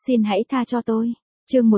Xin hãy tha cho tôi. Chương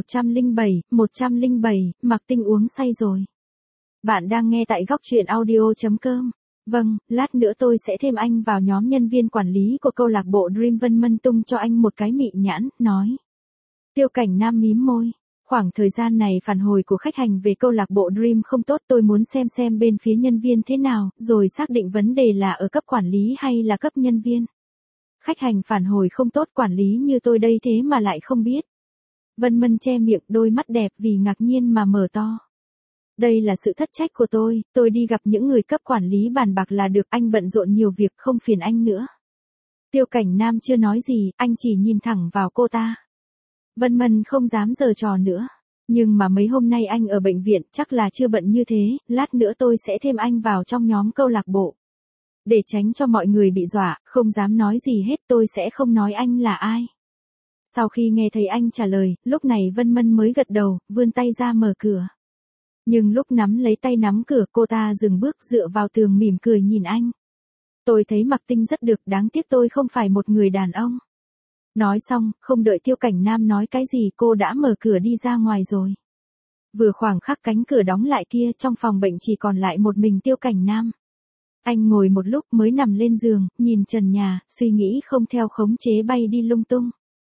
107, Mạc Tinh uống say rồi. Bạn đang nghe tại góc truyện audio.com. Vâng, lát nữa tôi sẽ thêm anh vào nhóm nhân viên quản lý của câu lạc bộ Dream. Vân Mân tung cho anh một cái mị nhãn, nói. Tiêu Cảnh Nam mím môi. Khoảng thời gian này phản hồi của khách hàng về câu lạc bộ Dream không tốt, tôi muốn xem bên phía nhân viên thế nào, rồi xác định vấn đề là ở cấp quản lý hay là cấp nhân viên. Khách hàng phản hồi không tốt, quản lý như tôi đây thế mà lại không biết. Vân Mân che miệng, đôi mắt đẹp vì ngạc nhiên mà mở to. Đây là sự thất trách của tôi đi gặp những người cấp quản lý bàn bạc là được, anh bận rộn nhiều việc không phiền anh nữa. Tiêu Cảnh Nam chưa nói gì, anh chỉ nhìn thẳng vào cô ta. Vân Mân không dám giở trò nữa. Nhưng mà mấy hôm nay anh ở bệnh viện, chắc là chưa bận như thế, lát nữa tôi sẽ thêm anh vào trong nhóm câu lạc bộ. Để tránh cho mọi người bị dọa, không dám nói gì hết, tôi sẽ không nói anh là ai. Sau khi nghe thấy anh trả lời, lúc này Vân Mân mới gật đầu, vươn tay ra mở cửa. Nhưng lúc nắm lấy tay nắm cửa, cô ta dừng bước dựa vào tường mỉm cười nhìn anh. Tôi thấy Mạc Tinh rất được, đáng tiếc tôi không phải một người đàn ông. Nói xong, không đợi Tiêu Cảnh Nam nói cái gì, cô đã mở cửa đi ra ngoài rồi. Vừa khoảng khắc cánh cửa đóng lại kia, trong phòng bệnh chỉ còn lại một mình Tiêu Cảnh Nam. Anh ngồi một lúc mới nằm lên giường, nhìn trần nhà, suy nghĩ không theo khống chế bay đi lung tung.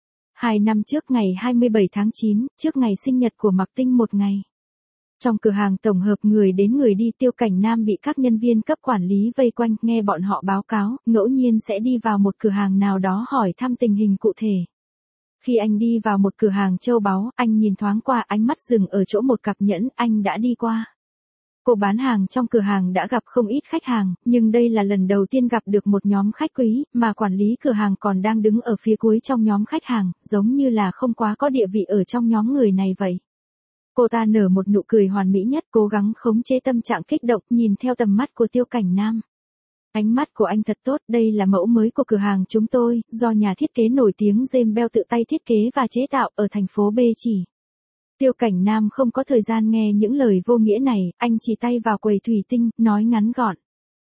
2 năm trước ngày 27 tháng 9, trước ngày sinh nhật của Mạc Tinh một ngày. Trong cửa hàng tổng hợp người đến người đi, Tiêu Cảnh Nam bị các nhân viên cấp quản lý vây quanh, nghe bọn họ báo cáo, ngẫu nhiên sẽ đi vào một cửa hàng nào đó hỏi thăm tình hình cụ thể. Khi anh đi vào một cửa hàng châu báu, anh nhìn thoáng qua, ánh mắt dừng ở chỗ một cặp nhẫn, anh đã đi qua. Cô bán hàng trong cửa hàng đã gặp không ít khách hàng, nhưng đây là lần đầu tiên gặp được một nhóm khách quý, mà quản lý cửa hàng còn đang đứng ở phía cuối trong nhóm khách hàng, giống như là không quá có địa vị ở trong nhóm người này vậy. Cô ta nở một nụ cười hoàn mỹ nhất, cố gắng khống chế tâm trạng kích động, nhìn theo tầm mắt của Tiêu Cảnh Nam. Ánh mắt của anh thật tốt, đây là mẫu mới của cửa hàng chúng tôi, do nhà thiết kế nổi tiếng James Bell tự tay thiết kế và chế tạo ở thành phố B chỉ. Tiêu Cảnh Nam không có thời gian nghe những lời vô nghĩa này, anh chỉ tay vào quầy thủy tinh, nói ngắn gọn.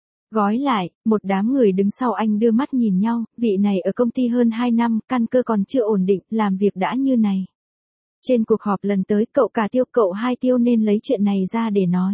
Gói lại, một đám người đứng sau anh đưa mắt nhìn nhau, vị này ở công ty hơn 2 năm, căn cơ còn chưa ổn định, làm việc đã như này. Trên cuộc họp lần tới, cậu cả Tiêu, cậu hai Tiêu nên lấy chuyện này ra để nói.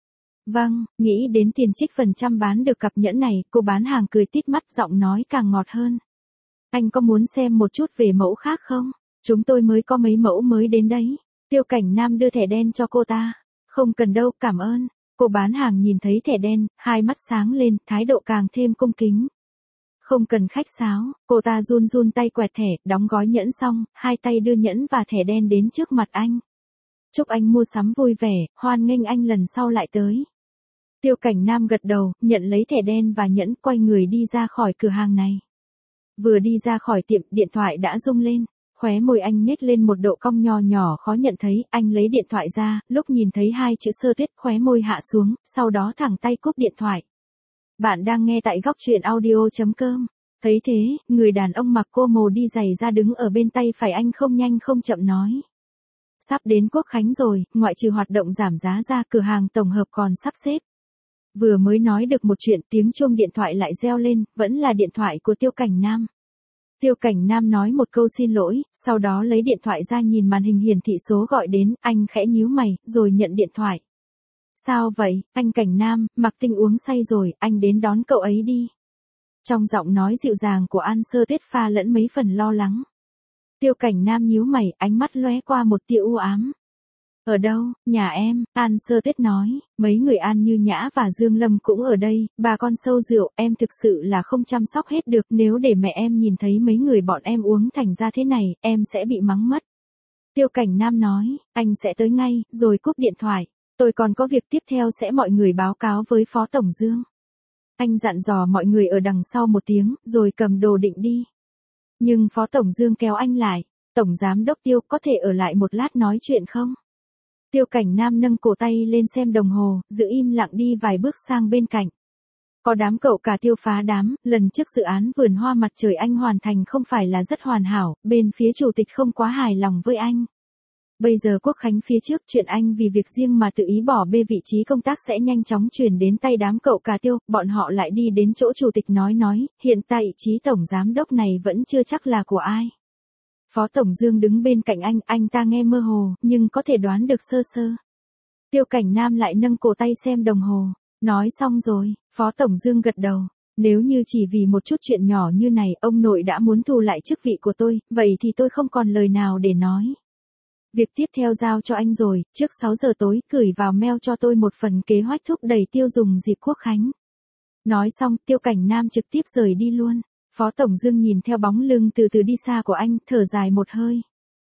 Vâng, nghĩ đến tiền trích phần trăm bán được cặp nhẫn này, cô bán hàng cười tít mắt, giọng nói càng ngọt hơn. Anh có muốn xem một chút về mẫu khác không? Chúng tôi mới có mấy mẫu mới đến đấy. Tiêu Cảnh Nam đưa thẻ đen cho cô ta. Không cần đâu, cảm ơn. Cô bán hàng nhìn thấy thẻ đen, hai mắt sáng lên, thái độ càng thêm cung kính. Không cần khách sáo, cô ta run tay quẹt thẻ, đóng gói nhẫn xong, hai tay đưa nhẫn và thẻ đen đến trước mặt anh. Chúc anh mua sắm vui vẻ, hoan nghênh anh lần sau lại tới. Tiêu Cảnh Nam gật đầu, nhận lấy thẻ đen và nhẫn, quay người đi ra khỏi cửa hàng này. Vừa đi ra khỏi tiệm, điện thoại đã rung lên. Khóe môi anh nhếch lên một độ cong nho nhỏ khó nhận thấy, anh lấy điện thoại ra, lúc nhìn thấy 2 chữ Sơ Tuyết, khóe môi hạ xuống, sau đó thẳng tay cúp điện thoại. Bạn đang nghe tại góc truyện audio.com. Thấy thế, người đàn ông mặc cô mồ đi giày ra đứng ở bên tay phải anh không nhanh không chậm nói. Sắp đến Quốc Khánh rồi, ngoại trừ hoạt động giảm giá ra, cửa hàng tổng hợp còn sắp xếp. Vừa mới nói được một chuyện, tiếng chuông điện thoại lại reo lên, vẫn là điện thoại của Tiêu Cảnh Nam. Tiêu Cảnh Nam nói một câu xin lỗi, sau đó lấy điện thoại ra nhìn màn hình hiển thị số gọi đến, anh khẽ nhíu mày, rồi nhận điện thoại. Sao vậy, anh Cảnh Nam, Mạc Tinh uống say rồi, anh đến đón cậu ấy đi. Trong giọng nói dịu dàng của An Sơ Tuyết pha lẫn mấy phần lo lắng. Tiêu Cảnh Nam nhíu mày, ánh mắt lóe qua một tia u ám. Ở đâu, nhà em, An Sơ Tuyết nói, mấy người An Như Nhã và Dương Lâm cũng ở đây, bà con sâu rượu, em thực sự là không chăm sóc hết được, nếu để mẹ em nhìn thấy mấy người bọn em uống thành ra thế này, em sẽ bị mắng mất. Tiêu Cảnh Nam nói, anh sẽ tới ngay, rồi cúp điện thoại, tôi còn có việc tiếp theo sẽ mọi người báo cáo với Phó Tổng Dương. Anh dặn dò mọi người ở đằng sau một tiếng, rồi cầm đồ định đi. Nhưng Phó Tổng Dương kéo anh lại, Tổng Giám Đốc Tiêu có thể ở lại một lát nói chuyện không? Tiêu Cảnh Nam nâng cổ tay lên xem đồng hồ, giữ im lặng đi vài bước sang bên cạnh. Có đám cậu cả Tiêu phá đám, lần trước dự án vườn hoa mặt trời anh hoàn thành không phải là rất hoàn hảo, bên phía chủ tịch không quá hài lòng với anh. Bây giờ Quốc Khánh phía trước, chuyện anh vì việc riêng mà tự ý bỏ bê vị trí công tác sẽ nhanh chóng chuyển đến tay đám cậu cả Tiêu, bọn họ lại đi đến chỗ chủ tịch nói, hiện tại vị trí Tổng Giám Đốc này vẫn chưa chắc là của ai. Phó Tổng Dương đứng bên cạnh anh ta nghe mơ hồ, nhưng có thể đoán được sơ sơ. Tiêu Cảnh Nam lại nâng cổ tay xem đồng hồ. Nói xong rồi, Phó Tổng Dương gật đầu. Nếu như chỉ vì một chút chuyện nhỏ như này ông nội đã muốn thu lại chức vị của tôi, vậy thì tôi không còn lời nào để nói. Việc tiếp theo giao cho anh rồi, trước 6 giờ tối gửi vào mail cho tôi một phần kế hoạch thúc đẩy tiêu dùng dịp Quốc khánh. Nói xong, Tiêu Cảnh Nam trực tiếp rời đi luôn. Phó Tổng Dương nhìn theo bóng lưng từ từ đi xa của anh, thở dài một hơi.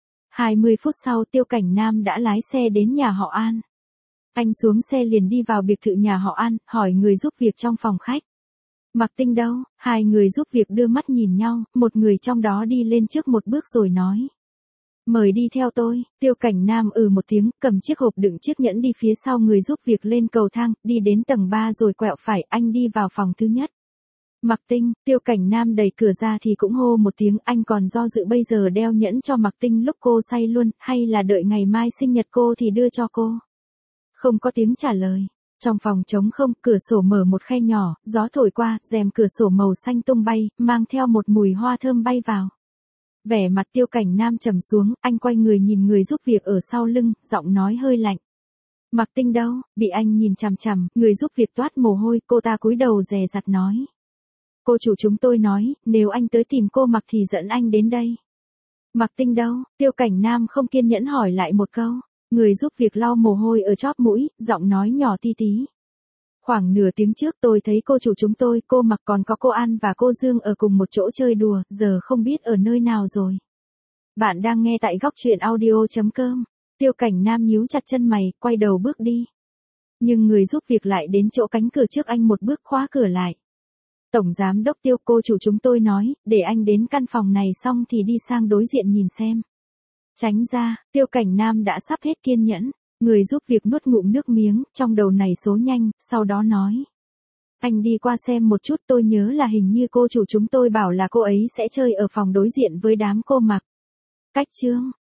20 phút sau Tiêu Cảnh Nam đã lái xe đến nhà họ An. Anh xuống xe liền đi vào biệt thự nhà họ An, hỏi người giúp việc trong phòng khách. Mạc Tinh đâu? Hai người giúp việc đưa mắt nhìn nhau, một người trong đó đi lên trước một bước rồi nói. Mời đi theo tôi. Tiêu Cảnh Nam một tiếng, cầm chiếc hộp đựng chiếc nhẫn đi phía sau người giúp việc lên cầu thang, đi đến tầng 3 rồi quẹo phải, anh đi vào phòng thứ nhất. Mạc Tinh, Tiêu Cảnh Nam đẩy cửa ra thì cũng hô một tiếng, anh còn do dự bây giờ đeo nhẫn cho Mạc Tinh lúc cô say luôn, hay là đợi ngày mai sinh nhật cô thì đưa cho cô. Không có tiếng trả lời. Trong phòng trống không, cửa sổ mở một khe nhỏ, gió thổi qua, rèm cửa sổ màu xanh tung bay, mang theo một mùi hoa thơm bay vào. Vẻ mặt Tiêu Cảnh Nam trầm xuống, anh quay người nhìn người giúp việc ở sau lưng, giọng nói hơi lạnh. Mạc Tinh đâu? Bị anh nhìn chằm chằm, người giúp việc toát mồ hôi, cô ta cúi đầu dè dặt nói. Cô chủ chúng tôi nói, nếu anh tới tìm cô Mạc thì dẫn anh đến đây. Mạc Tinh đâu? Tiêu Cảnh Nam không kiên nhẫn hỏi lại một câu. Người giúp việc lau mồ hôi ở chóp mũi, giọng nói nhỏ ti tí. Khoảng nửa tiếng trước tôi thấy cô chủ chúng tôi, cô Mạc còn có cô An và cô Dương ở cùng một chỗ chơi đùa, giờ không biết ở nơi nào rồi. Bạn đang nghe tại góc truyện audio.com. Tiêu Cảnh Nam nhíu chặt chân mày, quay đầu bước đi. Nhưng người giúp việc lại đến chỗ cánh cửa trước anh một bước khóa cửa lại. Tổng giám đốc Tiêu, cô chủ chúng tôi nói, để anh đến căn phòng này xong thì đi sang đối diện nhìn xem. Tránh ra, Tiêu Cảnh Nam đã sắp hết kiên nhẫn. Người giúp việc nuốt ngụm nước miếng, trong đầu này số nhanh, sau đó nói. Anh đi qua xem một chút, tôi nhớ là hình như cô chủ chúng tôi bảo là cô ấy sẽ chơi ở phòng đối diện với đám cô Mạc. Cách chương.